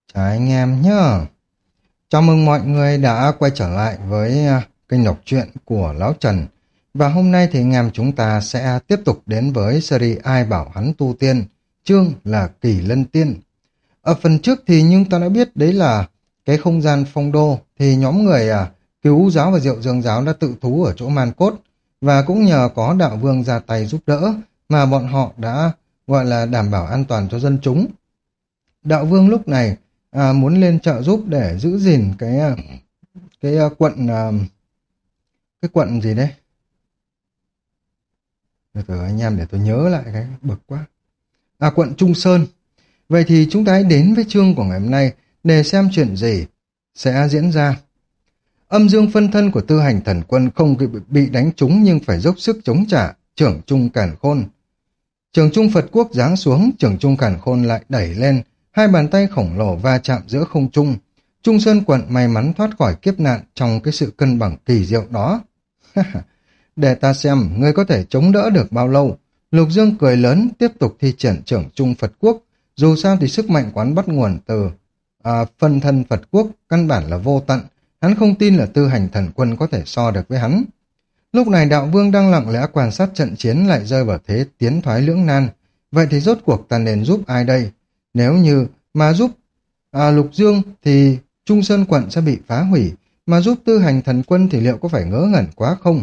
Chào anh em nhá. Chào mừng mọi người đã quay trở lại với kênh đọc truyện của Lão Trần. Và hôm nay thì anh em chúng ta sẽ tiếp tục đến với series Ai bảo hắn tu tiên, chương là Kỳ Lân Tiên. Ở phần trước thì nhưng ta đã biết đấy là cái không gian phong đô thì nhóm người Cứu giáo và Diệu Dương giáo đã tự thú ở chỗ Man Cốt, và cũng nhờ có đạo vương ra tay giúp đỡ mà bọn họ đã gọi là đảm bảo an toàn cho dân chúng. Đạo vương lúc này muốn lên trợ giúp để giữ gìn cái quận cái quận gì đấy. Từ anh em để tôi nhớ lại, cái bực quá. Quận Trung Sơn. Vậy thì chúng ta hãy đến với chương của ngày hôm nay để xem chuyện gì sẽ diễn ra. Âm dương phân thân của Tư Hành Thần Quân không bị đánh trúng nhưng phải dốc sức chống trả. Trưởng Trung Càn Khôn. Trường Trung Phật Quốc giáng xuống, Trường Trung Càn Khôn lại đẩy lên, hai bàn tay khổng lồ va chạm giữa không trung. Trung Sơn quận may mắn thoát khỏi kiếp nạn trong cái sự cân bằng kỳ diệu đó. Để ta xem ngươi có thể chống đỡ được bao lâu. Lục Dương cười lớn, tiếp tục thi triển Trưởng Trung Phật Quốc. Dù sao thì sức mạnh quán bắt nguồn từ phân thân Phật Quốc, căn bản là vô tận. Hắn không tin là Tư Hành Thần Quân có thể so được với hắn. Lúc này đạo vương đang lặng lẽ quan sát trận chiến lại rơi vào thế tiến thoái lưỡng nan. Vậy thì rốt cuộc ta nên giúp ai đây? Nếu như mà giúp Lục Dương thì Trung Sơn quận sẽ bị phá hủy, mà giúp Tư Hành Thần Quân thì liệu có phải ngớ ngẩn quá không?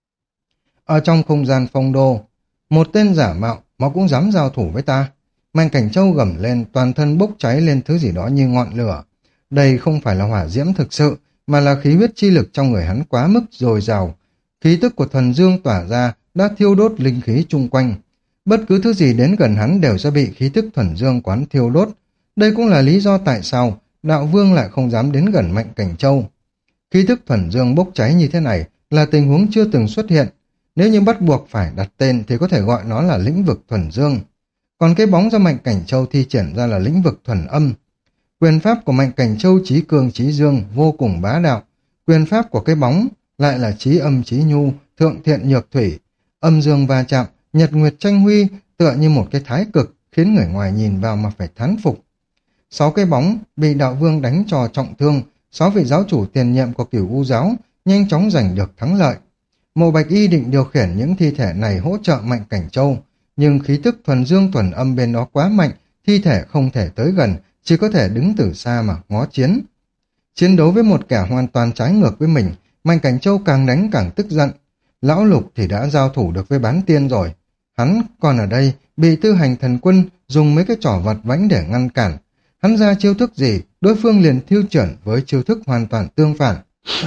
Ở trong không gian phong đô, một tên giả mạo mà cũng dám giao thủ với ta. Mạnh Cảnh Châu gầm lên, toàn thân bốc cháy lên thứ gì đó như ngọn lửa. Đây không phải là hỏa diễm thực sự, mà là khí huyết chi lực trong người hắn quá mức dồi dào. Khí tức của thuần dương tỏa ra đã thiêu đốt linh khí chung quanh. Bất cứ thứ gì đến gần hắn đều sẽ bị khí tức thuần dương quán thiêu đốt. Đây cũng là lý do tại sao đạo vương lại không dám đến gần Mạnh Cảnh Châu. Khí tức thuần dương bốc cháy như thế này là tình huống chưa từng xuất hiện. Nếu như bắt buộc phải đặt tên thì có thể gọi nó là lĩnh vực thuần dương. Còn cái bóng do Mạnh Cảnh Châu thi triển ra là lĩnh vực thuần âm. Quyền pháp của Mạnh Cảnh Châu chí cường chí dương, vô cùng bá đạo. Quyền pháp của cái bóng lại là chí âm chí nhu, thượng thiện nhược thủy. Âm dương va chạm, nhật nguyệt tranh huy, tựa như một cái thái cực, khiến người ngoài nhìn vào mà phải thán phục. 6 cái bóng bị đạo vương đánh cho trọng thương, 6 vị giáo chủ tiền nhiệm của Cửu U giáo nhanh chóng giành được thắng lợi. Mộ Bạch Y định điều khiển những thi thể này hỗ trợ Mạnh Cảnh Châu, nhưng khí tức thuần dương thuần âm bên đó quá mạnh, thi thể không thể tới gần, chỉ có thể đứng từ xa mà ngó chiến. Chiến đấu với một kẻ hoàn toàn trái ngược với mình, Mạnh Cảnh Châu càng đánh càng tức giận. Lão Lục thì đã giao thủ được với bán tiên rồi. Hắn còn ở đây bị Tư Hành Thần Quân dùng mấy cái trò vật vãnh để ngăn cản. Hắn ra chiêu thức gì, đối phương liền thiêu chuẩn với chiêu thức hoàn toàn tương phản.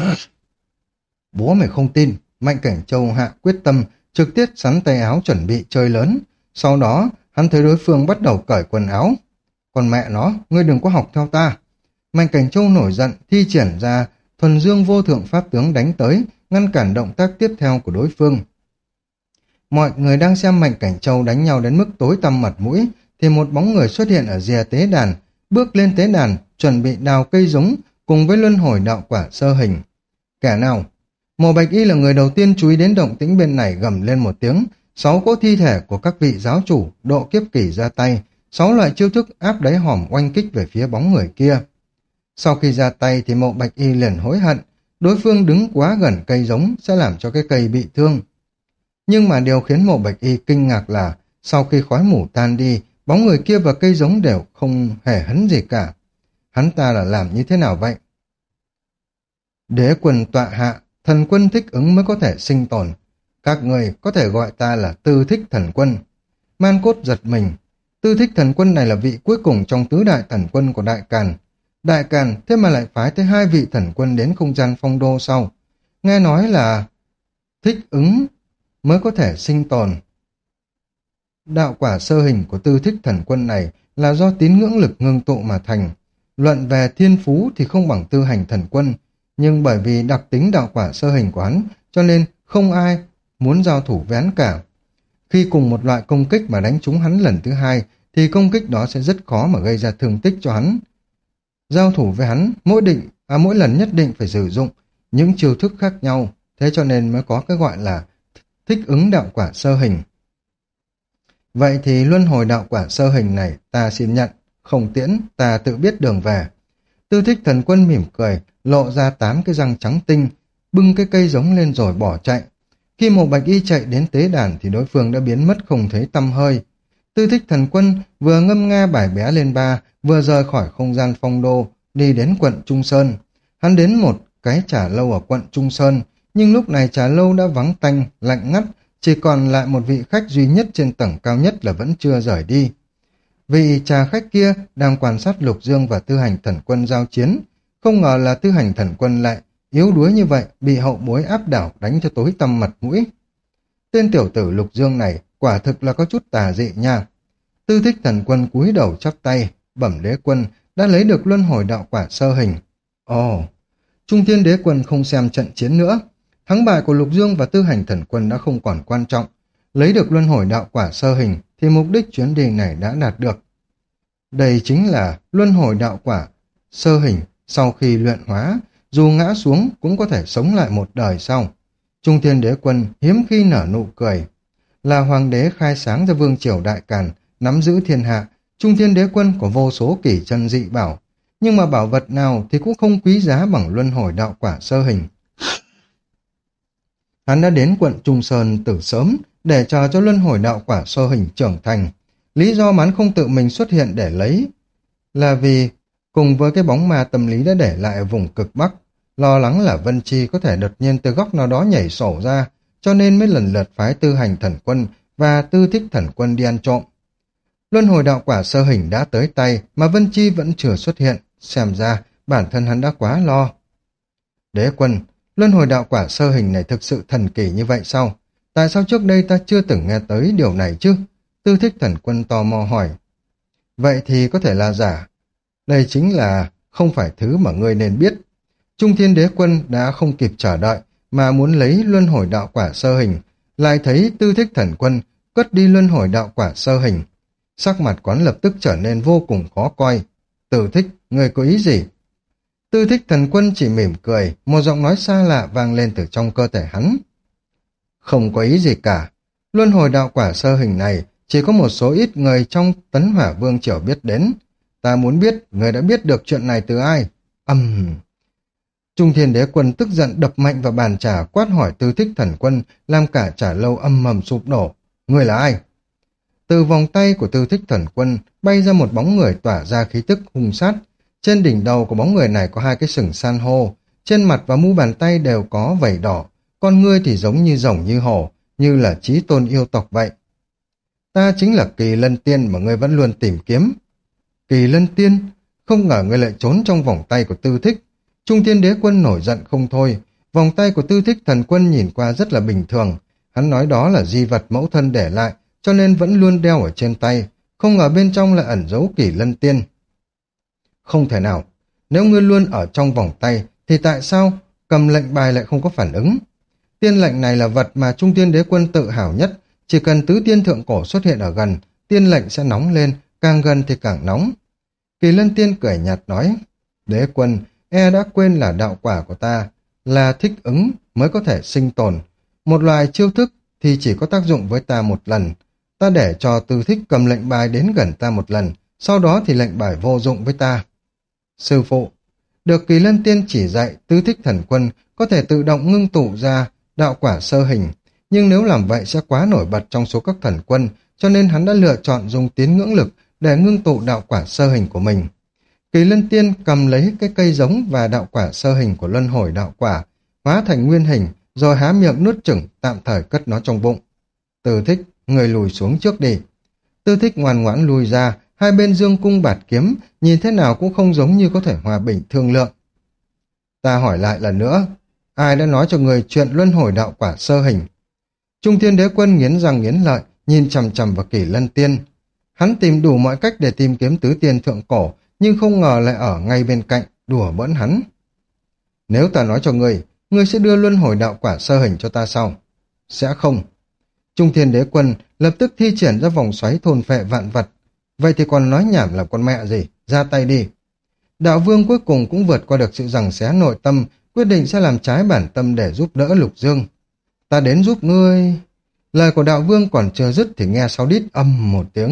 Bố mày không tin, Mạnh Cảnh Châu hạ quyết tâm, trực tiếp sắn tay áo chuẩn bị chơi lớn. Sau đó, hắn thấy đối phương bắt đầu cởi quần áo. Còn mẹ nó, ngươi đừng có học theo ta. Mạnh Cảnh Châu nổi giận, thi triển ra thuần dương vô thượng pháp tướng đánh tới, ngăn cản động tác tiếp theo của đối phương. Mọi người đang xem Mạnh Cảnh Châu đánh nhau đến mức tối tăm mặt mũi, thì một bóng người xuất hiện ở rìa tế đàn, bước lên tế đàn, chuẩn bị đào cây giống cùng với luân hồi đạo quả sơ hình. Kẻ nào? Mộ Bạch Y là người đầu tiên chú ý đến động tĩnh bên này, gầm lên một tiếng. 6 cỗ thi thể của các vị giáo chủ độ kiếp kỷ ra tay, 6 loại chiêu thức áp đáy hòm oanh kích về phía bóng người kia. Sau khi ra tay thì Mộ Bạch Y liền hối hận, đối phương đứng quá gần cây giống sẽ làm cho cái cây bị thương. Nhưng mà điều khiến Mộ Bạch Y kinh ngạc là sau khi khói mù tan đi, bóng người kia và cây giống đều không hề hấn gì cả. Hắn ta là làm như thế nào vậy? Đế quân tọa hạ, thần quân thích ứng mới có thể sinh tồn. Các người có thể gọi ta là Tư Thích Thần Quân. Man Cốt giật mình. Tư Thích Thần Quân này là vị cuối cùng trong tứ đại thần quân của Đại Càn. Đại Càn thế mà lại phái tới 2 vị thần quân đến không gian phong đô sau. Nghe nói là thích ứng mới có thể sinh tồn. Đạo quả sơ hình của Tư Thích Thần Quân này là do tín ngưỡng lực ngưng tụ mà thành. Luận về thiên phú thì không bằng Tư Hành Thần Quân, nhưng bởi vì đặc tính đạo quả sơ hình của hắn, cho nên không ai muốn giao thủ với hắn cả. Khi cùng một loại công kích mà đánh trúng hắn lần thứ 2, thì công kích đó sẽ rất khó mà gây ra thương tích cho hắn. Giao thủ với hắn, mỗi lần nhất định phải sử dụng những chiêu thức khác nhau, thế cho nên mới có cái gọi là thích ứng đạo quả sơ hình. Vậy thì luân hồi đạo quả sơ hình này ta xin nhận, Không tiễn, ta tự biết đường về. Tư Thích Thần Quân mỉm cười, lộ ra 8 cái răng trắng tinh, bưng cái cây giống lên rồi bỏ chạy. Khi Mộ Bạch Y chạy đến tế đàn thì đối phương đã biến mất không thấy tăm hơi. Tư Thích Thần Quân vừa ngâm nga bài bé lên ba, vừa rời khỏi không gian phong đô, đi đến quận Trung Sơn. Hắn đến một cái trà lâu ở quận Trung Sơn, nhưng lúc này trà lâu đã vắng tanh, lạnh ngắt, chỉ còn lại một vị khách duy nhất trên tầng cao nhất là vẫn chưa rời đi. Vị trà khách kia đang quan sát Lục Dương và Tư Hành Thần Quân giao chiến, không ngờ là Tư Hành Thần Quân lại yếu đuối như vậy, bị hậu bối áp đảo đánh cho tối tăm mặt mũi. Tên tiểu tử Lục Dương này quả thực là có chút tà dị nha. Tư Thích Thần Quân cúi đầu chắp tay, bẩm đế quân đã lấy được luân hồi đạo quả sơ hình. Ồ, Trung Thiên Đế Quân không xem trận chiến nữa. Thắng bại của Lục Dương và Tư Hành Thần Quân đã không còn quan trọng. Lấy được luân hồi đạo quả sơ hình thì mục đích chuyến đi này đã đạt được. Đây chính là luân hồi đạo quả sơ hình sau khi luyện hóa, dù ngã xuống cũng có thể sống lại một đời sau. Trung Thiên Đế Quân hiếm khi nở nụ cười. Là hoàng đế khai sáng ra vương triều Đại Càn, nắm giữ thiên hạ, Trung Thiên Đế Quân có vô số kỳ chân dị bảo, nhưng mà bảo vật nào thì cũng không quý giá bằng luân hồi đạo quả sơ hình. Hắn đã đến quận Trung Sơn từ sớm để chờ cho luân hồi đạo quả sơ hình trưởng thành. Lý do mà hắn không tự mình xuất hiện để lấy là vì cùng với cái bóng ma tâm lý đã để lại ở vùng cực Bắc, lo lắng là Vân Chi có thể đột nhiên từ góc nào đó nhảy sổ ra, cho nên mới lần lượt phái Tư Hành Thần Quân và Tư Thích Thần Quân đi ăn trộm. Luân hồi đạo quả sơ hình đã tới tay mà Vân Chi vẫn chưa xuất hiện, xem ra bản thân hắn đã quá lo. Đế quân, luân hồi đạo quả sơ hình này thực sự thần kỳ như vậy sao? Tại sao trước đây ta chưa từng nghe tới điều này chứ? Tư Thích Thần Quân tò mò hỏi. Vậy thì có thể là giả. Đây chính là không phải thứ mà ngươi nên biết. Trung Thiên Đế Quân đã không kịp chờ đợi mà muốn lấy luân hồi đạo quả sơ hình, lại thấy Tư Thích Thần Quân cất đi luân hồi đạo quả sơ hình. Sắc mặt quán lập tức trở nên vô cùng khó coi. Tư Thích, ngươi có ý gì? Tư Thích Thần Quân chỉ mỉm cười, một giọng nói xa lạ vang lên từ trong cơ thể hắn. Không có ý gì cả. Luân hồi đạo quả sơ hình này chỉ có một số ít người trong Tấn Hỏa Vương Triều biết đến. Ta muốn biết người đã biết được chuyện này từ ai? Trung Thiên Đế Quân tức giận đập mạnh vào bàn trà, quát hỏi Tư Thích Thần Quân, làm cả trà lâu âm mầm sụp đổ. Người là ai? Từ vòng tay của Tư Thích Thần Quân bay ra một bóng người tỏa ra khí tức hung sát. Trên đỉnh đầu của bóng người này có 2 cái sừng san hô, trên mặt và mu bàn tay đều có vảy đỏ, con ngươi thì giống như rồng như hổ, như là chí tôn yêu tộc vậy. Ta chính là Kỳ Lân Tiên mà ngươi vẫn luôn tìm kiếm. Kỳ Lân Tiên? Không ngờ ngươi lại trốn trong vòng tay của Tư Thích. Trung Thiên Đế Quân nổi giận không thôi. Vòng tay của Tư Thích Thần Quân nhìn qua rất là bình thường. Hắn nói đó là di vật mẫu thân để lại, cho nên vẫn luôn đeo ở trên tay. Không ngờ bên trong lại ẩn giấu Kỳ Lân Tiên. Không thể nào. Nếu ngươi luôn ở trong vòng tay, thì tại sao cầm lệnh bài lại không có phản ứng? Tiên lệnh này là vật mà Trung Thiên Đế Quân tự hào nhất. Chỉ cần tứ tiên thượng cổ xuất hiện ở gần, tiên lệnh sẽ nóng lên, càng gần thì càng nóng. Kỳ Lân Tiên cười nhạt nói, Đế Quân, đã quên là đạo quả của ta, là thích ứng mới có thể sinh tồn. Một loài chiêu thức thì chỉ có tác dụng với ta một lần. Ta để cho Tư Thích cầm lệnh bài đến gần ta một lần, sau đó thì lệnh bài vô dụng với ta. Sư phụ, được Kỳ Lân Tiên chỉ dạy, Tư Thích Thần Quân có thể tự động ngưng tụ ra đạo quả sơ hình, nhưng nếu làm vậy sẽ quá nổi bật trong số các thần quân, cho nên hắn đã lựa chọn dùng tín ngưỡng lực để ngưng tụ đạo quả sơ hình của mình. Kỳ Lân Tiên cầm lấy cái cây giống và đạo quả sơ hình của luân hồi đạo quả, hóa thành nguyên hình, rồi há miệng nuốt chửng, tạm thời cất nó trong bụng. Tư Thích, người lùi xuống trước đi. Tư Thích ngoan ngoãn lùi ra, hai bên dương cung bạt kiếm, nhìn thế nào cũng không giống như có thể hòa bình thương lượng. Ta hỏi lại lần nữa, ai đã nói cho người chuyện luân hồi đạo quả sơ hình? Trung Thiên Đế Quân nghiến răng nghiến lợi, nhìn chằm chằm vào Kỳ Lân Tiên. Hắn tìm đủ mọi cách để tìm kiếm tứ tiên thượng cổ, nhưng không ngờ lại ở ngay bên cạnh, đùa bỡn hắn. Nếu ta nói cho ngươi sẽ đưa luân hồi đạo quả sơ hình cho ta sao? Sẽ không. Trung Thiên Đế Quân lập tức thi triển ra vòng xoáy thôn phệ vạn vật. Vậy thì còn nói nhảm là con mẹ gì? Ra tay đi. Đạo Vương cuối cùng cũng vượt qua được sự giằng xé nội tâm, quyết định sẽ làm trái bản tâm để giúp đỡ Lục Dương. Ta đến giúp ngươi. Lời của Đạo Vương còn chưa dứt thì nghe sau đít âm một tiếng,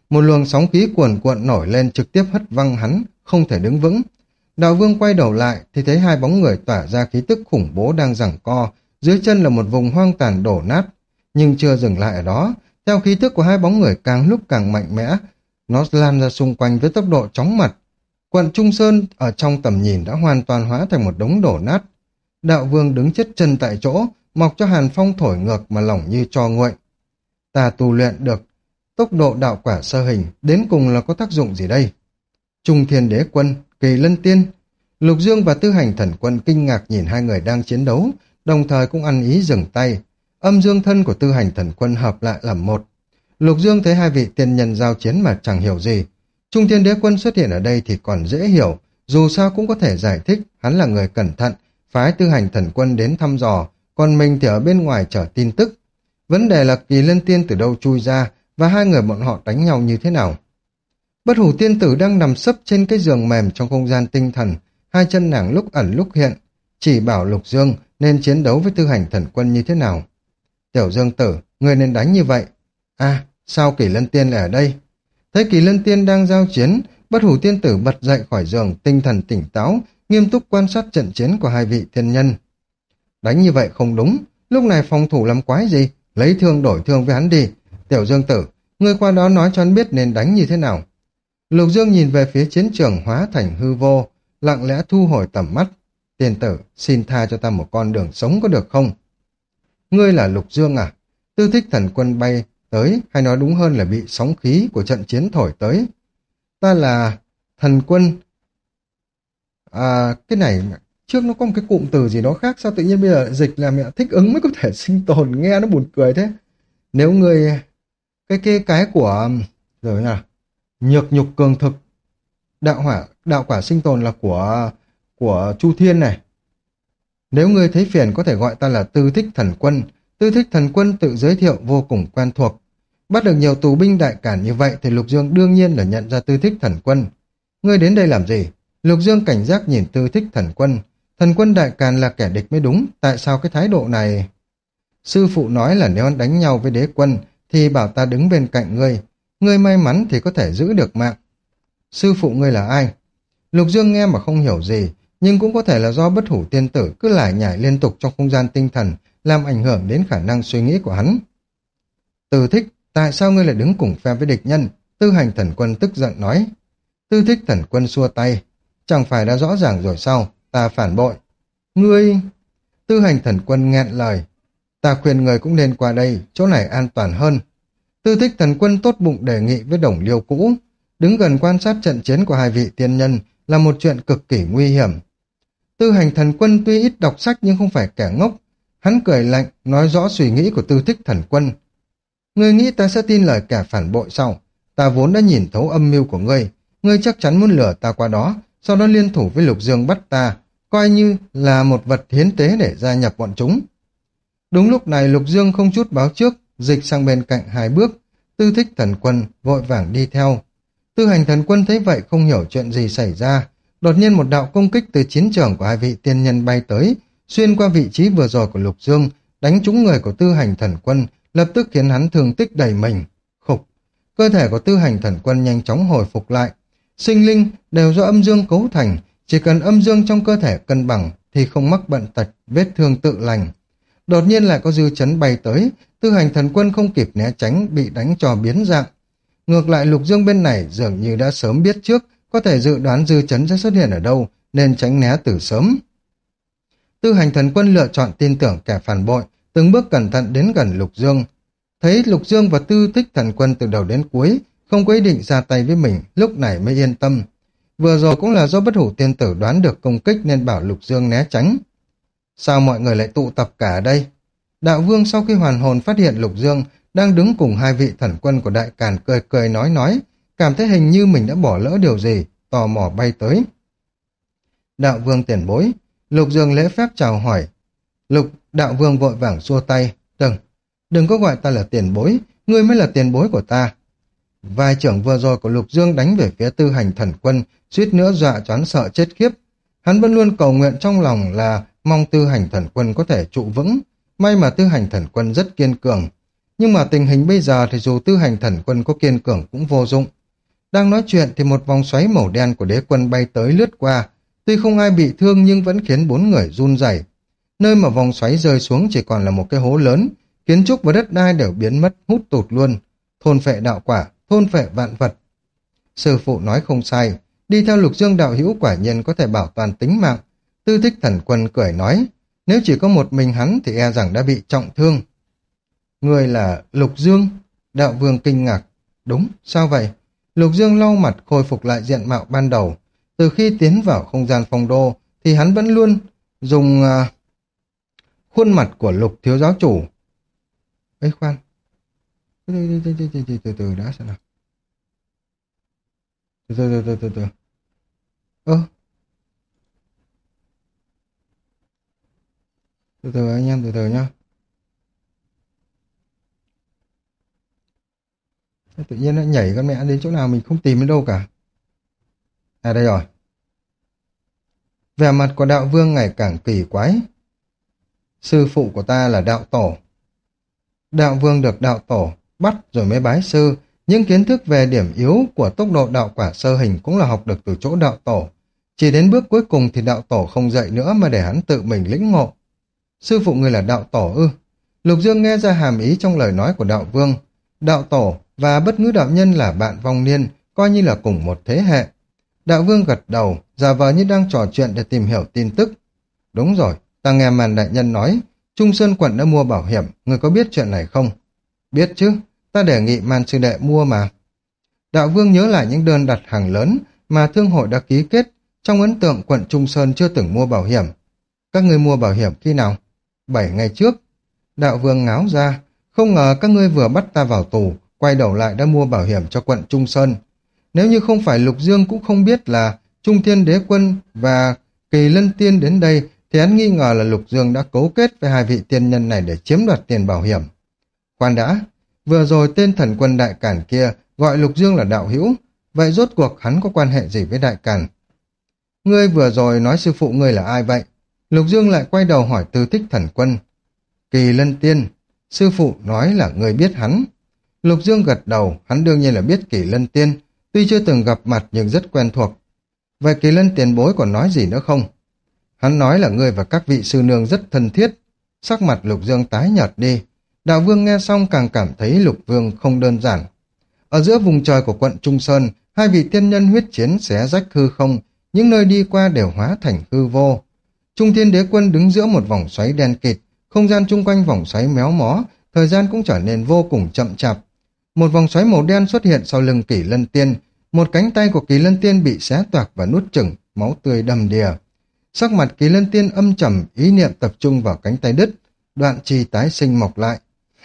Một luồng sóng khí cuồn cuộn nổi lên trực tiếp hất văng hắn, không thể đứng vững. Đạo Vương quay đầu lại thì thấy hai bóng người tỏa ra khí tức khủng bố đang giằng co, dưới chân là một vùng hoang tàn đổ nát. Nhưng chưa dừng lại ở đó, theo khí tức của hai bóng người càng lúc càng mạnh mẽ, nó lan ra xung quanh với tốc độ chóng mặt. Quận Trung Sơn ở trong tầm nhìn đã hoàn toàn hóa thành một đống đổ nát. Đạo Vương đứng chết chân tại chỗ, mọc cho hàn phong thổi ngược mà lỏng như tro nguội. Ta tu luyện được tốc độ đạo quả sơ hình, đến cùng là có tác dụng gì đây? Trung Thiên Đế Quân, Kỳ Lân Tiên. Lục Dương và Tư Hành Thần Quân kinh ngạc nhìn hai người đang chiến đấu, đồng thời cũng ăn ý dừng tay. Âm dương thân của Tư Hành Thần Quân hợp lại làm một. Lục Dương thấy hai vị tiên nhân giao chiến mà chẳng hiểu gì. Trung Thiên Đế Quân xuất hiện ở đây thì còn dễ hiểu, dù sao cũng có thể giải thích hắn là người cẩn thận, phái Tư Hành Thần Quân đến thăm dò, còn mình thì ở bên ngoài chờ tin tức. Vấn đề là Kỳ Lân Tiên từ đâu chui ra và hai người bọn họ đánh nhau như thế nào. Bất Hủ Tiên Tử đang nằm sấp trên cái giường mềm trong không gian tinh thần, hai chân nàng lúc ẩn lúc hiện, chỉ bảo Lục Dương nên chiến đấu với Tư Hành Thần Quân như thế nào. Tiểu Dương Tử, người nên đánh như vậy. À, sao Kỳ Lân Tiên lại ở đây? Thấy Kỳ Lân Tiên đang giao chiến, Bất Hủ Tiên Tử bật dậy khỏi giường, tinh thần tỉnh táo, nghiêm túc quan sát trận chiến của hai vị thiên nhân. Đánh như vậy không đúng, lúc này phòng thủ làm quái gì, lấy thương đổi thương với hắn đi. Tiểu Dương Tử, ngươi qua đó nói cho hắn biết nên đánh như thế nào. Lục Dương nhìn về phía chiến trường hóa thành hư vô, lặng lẽ thu hồi tầm mắt. Tiên tử, xin tha cho ta một con đường sống có được không? Ngươi là Lục Dương à? Tư Thích Thần Quân bay tới, hay nói đúng hơn là bị sóng khí của trận chiến thổi tới. Ta là Thần Quân. À, cái này trước nó có một cái cụm từ gì đó khác, sao tự nhiên bây giờ dịch là mẹ thích ứng mới có thể sinh tồn, nghe nó buồn cười thế. Nếu ngươi cái của rồi là nhược nhục cường thực, đạo quả sinh tồn là của Chu Thiên này. Nếu ngươi thấy phiền có thể gọi ta là Tư Thích Thần Quân. Tư Thích Thần Quân tự giới thiệu vô cùng quen thuộc. Bắt được nhiều tù binh đại cản như vậy thì Lục Dương đương nhiên là nhận ra Tư Thích Thần Quân. Ngươi đến đây làm gì? Lục Dương cảnh giác nhìn Tư Thích Thần Quân. Thần Quân đại càn là kẻ địch mới đúng, tại sao cái thái độ này? Sư phụ nói là nếu anh đánh nhau với đế quân thì bảo ta đứng bên cạnh ngươi. Ngươi may mắn thì có thể giữ được mạng. Sư phụ ngươi là ai? Lục Dương nghe mà không hiểu gì, nhưng cũng có thể là do Bất Hủ Tiên Tử cứ lải nhải liên tục trong không gian tinh thần, làm ảnh hưởng đến khả năng suy nghĩ của hắn. Tư Thích, tại sao ngươi lại đứng cùng phe với địch nhân? Tư Hành Thần Quân tức giận nói. Tư Thích Thần Quân xua tay. Chẳng phải đã rõ ràng rồi sao? Ta phản bội. Ngươi... Tư Hành Thần Quân nghẹn lời. Ta khuyên người cũng nên qua đây, chỗ này an toàn hơn. Tư Thích Thần Quân tốt bụng đề nghị với đồng liêu cũ. Đứng gần quan sát trận chiến của hai vị tiên nhân là một chuyện cực kỳ nguy hiểm. Tư Hành Thần Quân tuy ít đọc sách nhưng không phải kẻ ngốc. Hắn cười lạnh, nói rõ suy nghĩ của Tư Thích Thần Quân. Ngươi nghĩ ta sẽ tin lời kẻ phản bội sao? Ta vốn đã nhìn thấu âm mưu của ngươi. Ngươi chắc chắn muốn lừa ta qua đó, sau đó liên thủ với Lục Dương bắt ta, coi như là một vật hiến tế để gia nhập bọn chúng. Đúng lúc này Lục Dương không chút báo trước, dịch sang bên cạnh hai bước. Tư Thích Thần Quân vội vàng đi theo. Tư Hành Thần Quân thấy vậy không hiểu chuyện gì xảy ra. Đột nhiên một đạo công kích từ chiến trường của hai vị tiên nhân bay tới, xuyên qua vị trí vừa rồi của Lục Dương, đánh trúng người của Tư Hành Thần Quân, lập tức khiến hắn thương tích đầy mình. Khục! Cơ thể của Tư Hành Thần Quân nhanh chóng hồi phục lại. Sinh linh đều do âm dương cấu thành, chỉ cần âm dương trong cơ thể cân bằng thì không mắc bệnh tật, vết thương tự lành. Đột nhiên lại có dư chấn bay tới, Tư Hành Thần Quân không kịp né tránh, bị đánh cho biến dạng. Ngược lại Lục Dương bên này dường như đã sớm biết trước, có thể dự đoán dư chấn sẽ xuất hiện ở đâu, nên tránh né từ sớm. Tư Hành Thần Quân lựa chọn tin tưởng kẻ phản bội, từng bước cẩn thận đến gần Lục Dương. Thấy Lục Dương và Tư Thích Thần Quân từ đầu đến cuối không có ý định ra tay với mình, lúc này mới yên tâm. Vừa rồi cũng là do Bất Hủ Tiên Tử đoán được công kích nên bảo Lục Dương né tránh. Sao mọi người lại tụ tập cả ở đây? Đạo Vương sau khi hoàn hồn phát hiện Lục Dương đang đứng cùng hai vị thần quân của Đại Càn, cười cười nói, cảm thấy hình như mình đã bỏ lỡ điều gì, tò mò bay tới. Đạo Vương tiền bối. Lục Dương lễ phép chào hỏi. Đạo Vương vội vàng xua tay. Đừng có gọi ta là tiền bối, ngươi mới là tiền bối của ta. Vai trưởng vừa rồi của Lục Dương đánh về phía Tư Hành Thần Quân, suýt nữa dọa choán sợ chết khiếp. Hắn vẫn luôn cầu nguyện trong lòng là mong Tư Hành Thần Quân có thể trụ vững. May mà Tư Hành Thần Quân rất kiên cường. Nhưng mà tình hình bây giờ thì dù tư hành thần quân có kiên cường cũng vô dụng. Đang nói chuyện thì một vòng xoáy màu đen của đế quân bay tới lướt qua. Tuy không ai bị thương nhưng vẫn khiến 4 người run rẩy. Nơi mà vòng xoáy rơi xuống chỉ còn là một cái hố lớn, kiến trúc và đất đai đều biến mất hút tụt luôn. Thôn phệ đạo quả, thôn phệ vạn vật. Sư phụ nói không sai, đi theo Lục Dương đạo hữu quả nhiên có thể bảo toàn tính mạng. Tư Thích Thần Quân cười nói, nếu chỉ có một mình hắn thì e rằng đã bị trọng thương. Người là Lục Dương? Đạo Vương kinh ngạc. Đúng, sao vậy? Lục Dương lau mặt khôi phục lại diện mạo ban đầu. Từ khi tiến vào không gian phong đô thì hắn vẫn luôn dùng khuôn mặt của Lục thiếu giáo chủ. Ê khoan, từ đã xem nào. Từ. Ơ. Từ anh em từ nhá. Tự nhiên nó nhảy con mẹ đến chỗ nào mình không tìm đến đâu cả. À đây rồi. Vẻ mặt của đạo vương ngày càng kỳ quái. Sư phụ của ta là đạo tổ. Đạo vương được đạo tổ bắt rồi mới bái sư. Những kiến thức về điểm yếu của tốc độ đạo quả sơ hình cũng là học được từ chỗ đạo tổ. Chỉ đến bước cuối cùng thì đạo tổ không dạy nữa mà để hắn tự mình lĩnh ngộ. Sư phụ người là đạo tổ ư? Lục Dương nghe ra hàm ý trong lời nói của đạo vương. Đạo tổ và bất ngữ đạo nhân là bạn vong niên, coi như là cùng một thế hệ. Đạo vương gật đầu, giả vờ như đang trò chuyện để tìm hiểu tin tức. Đúng rồi, ta nghe Màn đại nhân nói, Trung Sơn quận đã mua bảo hiểm, người có biết chuyện này không? Biết chứ, ta đề nghị Màn sư đệ mua mà. Đạo vương nhớ lại những đơn đặt hàng lớn mà thương hội đã ký kết, trong ấn tượng quận Trung Sơn chưa từng mua bảo hiểm. Các ngươi mua bảo hiểm khi nào? 7 ngày trước. Đạo vương ngáo ra, không ngờ các ngươi vừa bắt ta vào tù, quay đầu lại đã mua bảo hiểm cho quận Trung Sơn. Nếu như không phải Lục Dương cũng không biết là Trung Thiên Đế Quân và Kỳ Lân Tiên đến đây, thì hắn nghi ngờ là Lục Dương đã cấu kết với hai vị tiên nhân này để chiếm đoạt tiền bảo hiểm. Khoan đã, vừa rồi tên thần quân Đại Càn kia gọi Lục Dương là đạo hữu, vậy rốt cuộc hắn có quan hệ gì với Đại Càn? Ngươi vừa rồi nói sư phụ ngươi là ai vậy? Lục Dương lại quay đầu hỏi Tư Thích Thần Quân. Kỳ Lân Tiên, sư phụ nói là ngươi biết hắn. Lục Dương gật đầu, hắn đương nhiên là biết Kỳ Lân Tiên, tuy chưa từng gặp mặt nhưng rất quen thuộc. Vậy Kỳ Lân tiền bối còn nói gì nữa không? Hắn nói là ngươi và các vị sư nương rất thân thiết. Sắc mặt Lục Dương tái nhợt đi. Đạo Vương nghe xong càng cảm thấy Lục Vương không đơn giản. Ở giữa vùng trời của quận Trung Sơn, hai vị tiên nhân huyết chiến xé rách hư không, những nơi đi qua đều hóa thành hư vô. Trung Thiên Đế Quân đứng giữa một vòng xoáy đen kịt, không gian chung quanh vòng xoáy méo mó, thời gian cũng trở nên vô cùng chậm chạp. Một vòng xoáy màu đen xuất hiện sau lưng Kỳ Lân Tiên, một cánh tay của Kỳ Lân Tiên bị xé toạc và nuốt chửng, máu tươi đầm đìa. Sắc mặt Kỳ Lân Tiên âm trầm, ý niệm tập trung vào cánh tay đứt, đoạn chi tái sinh mọc lại.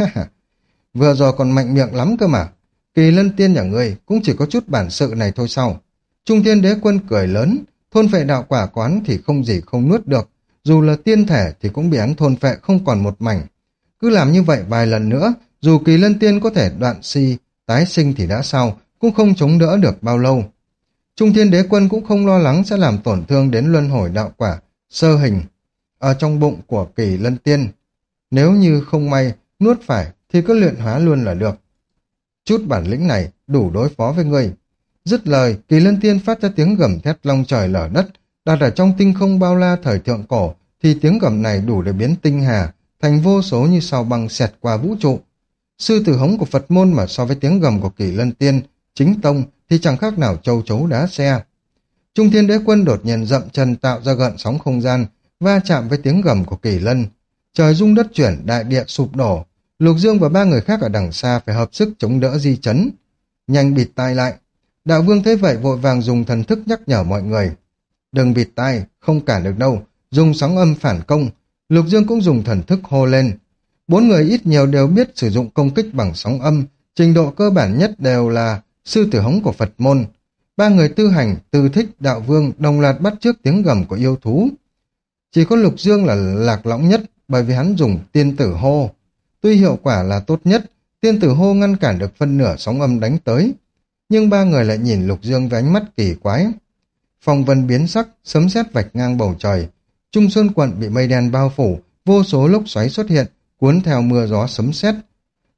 Vừa rồi còn mạnh miệng lắm cơ mà. Kỳ Lân Tiên nhà ngươi cũng chỉ có chút bản sự này thôi sao? Trung Thiên Đế Quân cười lớn, thôn phệ đạo quả quán thì không gì không nuốt được, dù là tiên thể thì cũng bị hắn thôn phệ không còn một mảnh. Cứ làm như vậy vài lần nữa, dù Kỳ Lân Tiên có thể đoạn si, tái sinh thì đã sao, cũng không chống đỡ được bao lâu. Trung Thiên Đế Quân cũng không lo lắng sẽ làm tổn thương đến luân hồi đạo quả, sơ hình, ở trong bụng của Kỳ Lân Tiên. Nếu như không may, nuốt phải thì cứ luyện hóa luôn là được. Chút bản lĩnh này đủ đối phó với ngươi. Dứt lời, Kỳ Lân Tiên phát ra tiếng gầm thét long trời lở đất, đặt ở trong tinh không bao la thời thượng cổ, thì tiếng gầm này đủ để biến tinh hà thành vô số như sao băng xẹt qua vũ trụ. Sư tử hống của Phật môn mà so với tiếng gầm của Kỳ Lân Tiên, chính tông thì chẳng khác nào châu chấu đá xe. Trung Thiên Đế Quân đột nhiên dậm chân tạo ra gợn sóng không gian, va chạm với tiếng gầm của Kỳ Lân. Trời rung đất chuyển, đại địa sụp đổ. Lục Dương và ba người khác ở đằng xa phải hợp sức chống đỡ di chấn. Nhanh bịt tai lại. Đạo Vương thấy vậy vội vàng dùng thần thức nhắc nhở mọi người. Đừng bịt tai, không cản được đâu. Dùng sóng âm phản công. Lục Dương cũng dùng thần thức hô lên. 4 người ít nhiều đều biết sử dụng công kích bằng sóng âm. Trình độ cơ bản nhất đều là sư tử hống của Phật môn. 3 người Tư Hành, Tư Thích, Đạo Vương đồng loạt bắt chước tiếng gầm của yêu thú. Chỉ có Lục Dương là lạc lõng nhất bởi vì hắn dùng tiên tử hô. Tuy hiệu quả là tốt nhất, tiên tử hô ngăn cản được phân nửa sóng âm đánh tới. Nhưng 3 người lại nhìn Lục Dương với ánh mắt kỳ quái. Phong vân biến sắc, sấm sét vạch ngang bầu trời. Trung Sơn quận bị mây đen bao phủ, vô số lốc xoáy xuất hiện, cuốn theo mưa gió sấm sét.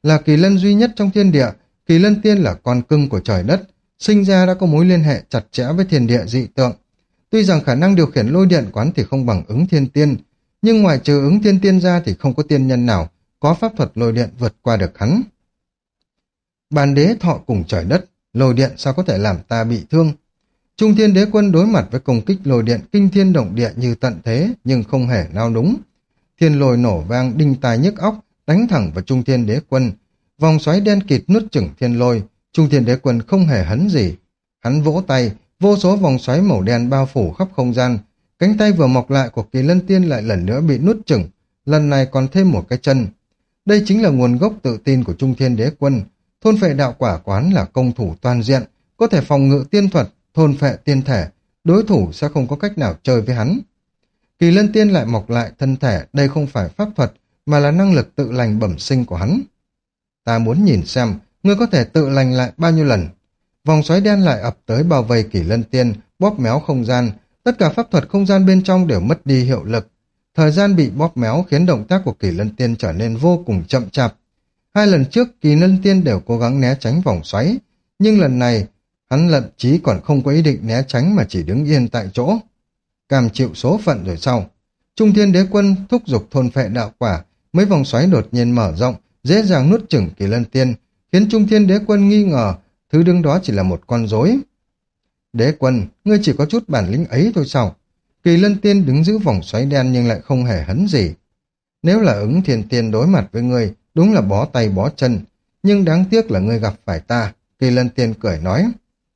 Là kỳ lân duy nhất trong thiên địa, kỳ lân tiên là con cưng của trời đất, sinh ra đã có mối liên hệ chặt chẽ với thiên địa dị tượng. Tuy rằng khả năng điều khiển lôi điện của hắn thì không bằng ứng thiên tiên, nhưng ngoài trừ ứng thiên tiên ra thì không có tiên nhân nào có pháp thuật lôi điện vượt qua được hắn. Bàn đế thọ cùng trời đất, lôi điện sao có thể làm ta bị thương? Trung Thiên Đế Quân đối mặt với công kích lôi điện kinh thiên động địa như tận thế, nhưng không hề nao núng. Thiên lôi nổ vang đinh tai nhức óc, đánh thẳng vào Trung Thiên Đế Quân. Vòng xoáy đen kịt nuốt chửng thiên lôi, Trung Thiên Đế Quân không hề hấn gì. Hắn vỗ tay, vô số vòng xoáy màu đen bao phủ khắp không gian. Cánh tay vừa mọc lại của Kỳ Lân Tiên lại lần nữa bị nuốt chửng, lần này còn thêm một cái chân. Đây chính là nguồn gốc tự tin của Trung Thiên Đế Quân. Thôn phệ đạo quả quán là công thủ toàn diện, có thể phòng ngự tiên thuật, thôn phệ tiên thể, đối thủ sẽ không có cách nào chơi với hắn. Kỳ Lân Tiên lại mọc lại thân thể, đây không phải pháp thuật, mà là năng lực tự lành bẩm sinh của hắn. Ta muốn nhìn xem, ngươi có thể tự lành lại bao nhiêu lần. Vòng xoáy đen lại ập tới bao vây Kỳ Lân Tiên, bóp méo không gian, tất cả pháp thuật không gian bên trong đều mất đi hiệu lực. Thời gian bị bóp méo khiến động tác của Kỳ Lân Tiên trở nên vô cùng chậm chạp. 2 lần trước Kỳ Lân Tiên đều cố gắng né tránh vòng xoáy, nhưng lần này hắn thậm chí còn không có ý định né tránh mà chỉ đứng yên tại chỗ. Cam chịu số phận rồi sau. Trung Thiên Đế Quân thúc giục thôn phệ đạo quả, mấy vòng xoáy đột nhiên mở rộng, dễ dàng nuốt chửng Kỳ Lân Tiên, khiến Trung Thiên Đế Quân nghi ngờ thứ đứng đó chỉ là một con rối. Đế Quân, ngươi chỉ có chút bản lĩnh ấy thôi sao? Kỳ Lân Tiên đứng giữ vòng xoáy đen nhưng lại không hề hấn gì. Nếu là ứng thiên tiên đối mặt với ngươi, đúng là bó tay bó chân, nhưng đáng tiếc là ngươi gặp phải ta. Kỳ Lân Tiên cười nói.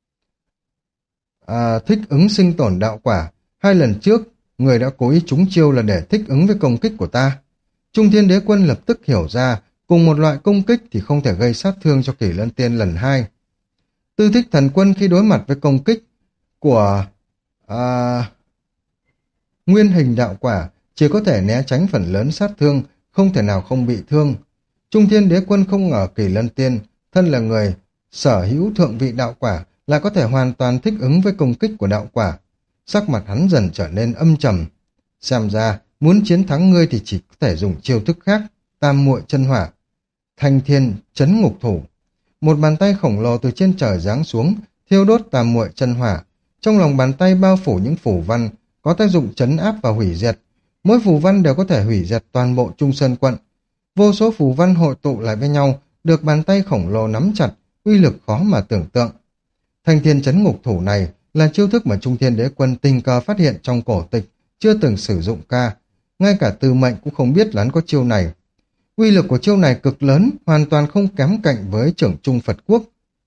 Thích ứng sinh tồn đạo quả, 2 lần trước, người đã cố ý trúng chiêu là để thích ứng với công kích của ta. Trung Thiên Đế Quân lập tức hiểu ra, cùng một loại công kích thì không thể gây sát thương cho Kỳ Lân Tiên lần 2. Tư Thích Thần Quân khi đối mặt với công kích của nguyên hình đạo quả, chỉ có thể né tránh phần lớn sát thương, không thể nào không bị thương. Trung Thiên Đế Quân không ngờ Kỳ Lân Tiên, thân là người sở hữu thượng vị đạo quả, là có thể hoàn toàn thích ứng với công kích của đạo quả. Sắc mặt hắn dần trở nên âm trầm. Xem ra, muốn chiến thắng ngươi thì chỉ có thể dùng chiêu thức khác, tam muội chân hỏa. Thanh thiên, chấn ngục thủ. Một bàn tay khổng lồ từ trên trời giáng xuống, thiêu đốt tam muội chân hỏa. Trong lòng bàn tay bao phủ những phù văn, có tác dụng chấn áp và hủy diệt. Mỗi phù văn đều có thể hủy diệt toàn bộ Trung Sơn quận. Vô số phù văn hội tụ lại với nhau, được bàn tay khổng lồ nắm chặt, uy lực khó mà tưởng tượng. Thanh thiên chấn ngục thủ này là chiêu thức mà Trung Thiên Đế Quân tình cờ phát hiện trong cổ tịch, chưa từng sử dụng ca. Ngay cả Từ Mệnh cũng không biết là hắn có chiêu này. Uy lực của chiêu này cực lớn, hoàn toàn không kém cạnh với trưởng Trung Phật Quốc.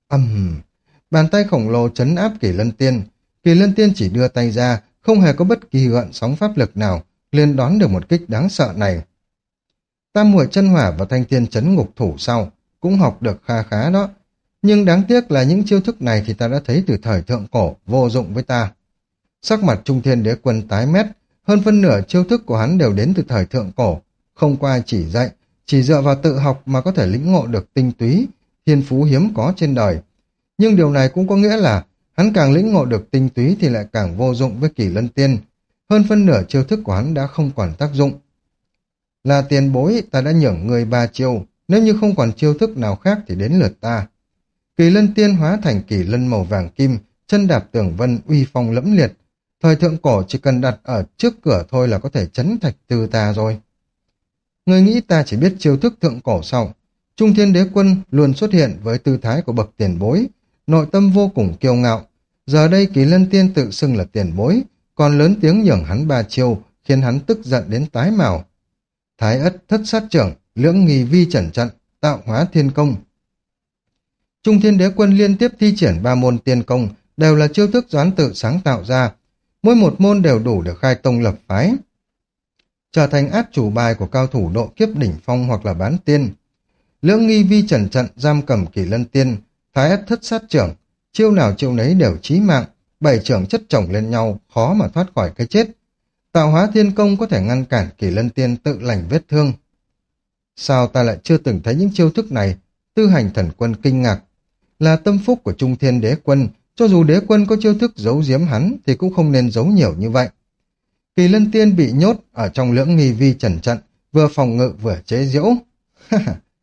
Bàn tay khổng lồ chấn áp Kỳ Lân Tiên. Kỳ Lân Tiên chỉ đưa tay ra, không hề có bất kỳ gợn sóng pháp lực nào, liền đón được một kích đáng sợ này. Tam muội chân hỏa và thanh thiên chấn ngục thủ sau, cũng học được kha khá đó. Nhưng đáng tiếc là những chiêu thức này thì ta đã thấy từ thời thượng cổ, vô dụng với ta. Sắc mặt Trung Thiên Đế Quân tái mét, hơn phân nửa chiêu thức của hắn đều đến từ thời thượng cổ, không có ai chỉ dạy, chỉ dựa vào tự học mà có thể lĩnh ngộ được tinh túy, thiên phú hiếm có trên đời. Nhưng điều này cũng có nghĩa là hắn càng lĩnh ngộ được tinh túy thì lại càng vô dụng với Kỳ Lân Tiên. Hơn phân nửa chiêu thức của hắn đã không còn tác dụng. Là tiền bối, ta đã nhường người 3 chiêu, nếu như không còn chiêu thức nào khác thì đến lượt ta. Kỳ Lân Tiên hóa thành kỳ lân màu vàng kim, chân đạp tường vân uy phong lẫm liệt. Thời thượng cổ chỉ cần đặt ở trước cửa thôi là có thể chấn thạch từ ta rồi. Người nghĩ ta chỉ biết chiêu thức thượng cổ sau. Trung Thiên Đế Quân luôn xuất hiện với tư thái của bậc tiền bối, nội tâm vô cùng kiêu ngạo. Giờ đây Kỳ Lân Tiên tự xưng là tiền bối, còn lớn tiếng nhường hắn 3 chiêu, khiến hắn tức giận đến tái mào. Thái ất thất sát trưởng, lưỡng nghi vi trần trận, tạo hóa thiên công. Trung Thiên Đế Quân liên tiếp thi triển 3 môn tiên công, đều là chiêu thức doán tự sáng tạo ra. Mỗi một môn đều đủ để khai tông lập phái, trở thành át chủ bài của cao thủ độ kiếp đỉnh phong hoặc là bán tiên. Lưỡng nghi vi trần trận giam cầm Kỳ Lân Tiên, thái ất thất sát trưởng, chiêu nào chiêu nấy đều chí mạng, 7 trưởng chất chồng lên nhau, khó mà thoát khỏi cái chết. Tạo hóa thiên công có thể ngăn cản Kỳ Lân Tiên tự lành vết thương. Sao ta lại chưa từng thấy những chiêu thức này? Tư Hành Thần Quân kinh ngạc. Là tâm phúc của Trung Thiên Đế Quân, cho dù Đế Quân có chiêu thức giấu giếm hắn thì cũng không nên giấu nhiều như vậy. Kỳ Lân Tiên bị nhốt ở trong lưỡng nghi vi trần trận, vừa phòng ngự vừa chế giễu.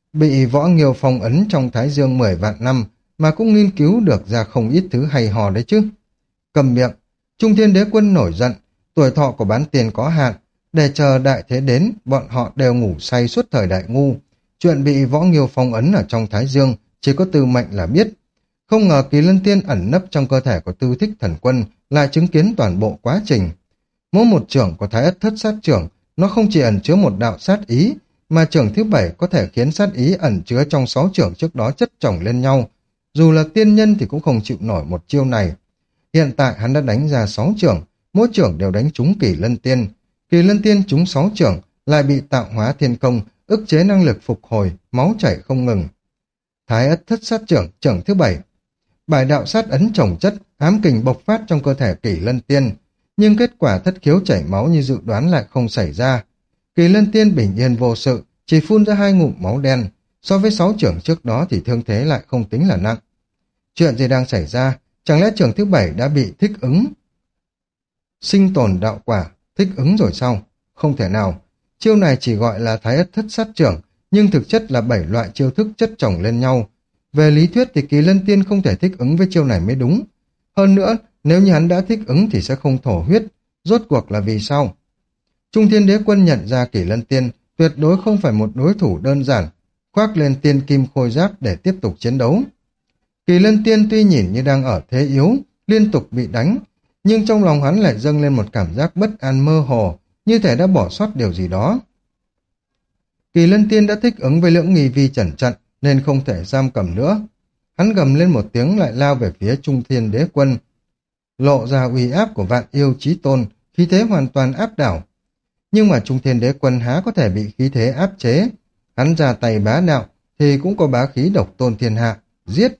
bị Võ Nghiêu phong ấn trong Thái Dương 10 vạn năm mà cũng nghiên cứu được ra không ít thứ hay ho đấy chứ. Cầm miệng, Trung Thiên Đế Quân nổi giận, tuổi thọ của bán tiền có hạn, để chờ đại thế đến, bọn họ đều ngủ say suốt thời đại ngu. Chuyện bị Võ Nghiêu phong ấn ở trong Thái Dương chỉ có Tư Mệnh là biết. Không ngờ Kỳ Lân Tiên ẩn nấp trong cơ thể của Tư Thích Thần Quân lại chứng kiến toàn bộ quá trình. Mỗi một trưởng của Thái Ất Thất Sát Trưởng, nó không chỉ ẩn chứa một đạo sát ý, mà trưởng thứ 7 có thể khiến sát ý ẩn chứa trong 6 trưởng trước đó chất chồng lên nhau. Dù là tiên nhân thì cũng không chịu nổi một chiêu này. Hiện tại hắn đã đánh ra 6 trưởng, mỗi trưởng đều đánh trúng Kỳ Lân Tiên. Kỳ Lân Tiên trúng 6 trưởng, lại bị tạo hóa thiên công, ức chế năng lực phục hồi, máu chảy không ngừng. Thái Ất Thất Sát Trưởng, trưởng thứ 7. Bài đạo sát ấn chồng chất, ám kình bộc phát trong cơ thể Kỳ Lân Tiên, nhưng kết quả thất khiếu chảy máu như dự đoán lại không xảy ra. Kỳ Lân Tiên bình yên vô sự, chỉ phun ra 2 ngụm máu đen, so với 6 trưởng trước đó thì thương thế lại không tính là nặng. Chuyện gì đang xảy ra? Chẳng lẽ trưởng thứ 7 đã bị thích ứng? Sinh tồn đạo quả, thích ứng rồi sao? Không thể nào. Chiêu này chỉ gọi là Thái Ất Thất Sát Trưởng, nhưng thực chất là 7 loại chiêu thức chất chồng lên nhau. Về lý thuyết thì Kỳ Lân Tiên không thể thích ứng với chiêu này mới đúng. Hơn nữa, nếu như hắn đã thích ứng thì sẽ không thổ huyết. Rốt cuộc là vì sao? Trung Thiên Đế Quân nhận ra Kỳ Lân Tiên tuyệt đối không phải một đối thủ đơn giản, khoác lên tiên kim khôi giáp để tiếp tục chiến đấu. Kỳ Lân Tiên tuy nhìn như đang ở thế yếu, liên tục bị đánh, nhưng trong lòng hắn lại dâng lên một cảm giác bất an mơ hồ, như thể đã bỏ sót điều gì đó. Kỳ Lân Tiên đã thích ứng với Lưỡng Nghi Vi Trần trận, nên không thể giam cầm nữa. Hắn gầm lên một tiếng lại lao về phía Trung Thiên Đế Quân, lộ ra uy áp của Vạn Yêu Chí Tôn, khí thế hoàn toàn áp đảo. Nhưng mà Trung Thiên Đế Quân há có thể bị khí thế áp chế. Hắn ra tay bá đạo thì cũng có bá khí độc tôn thiên hạ, giết.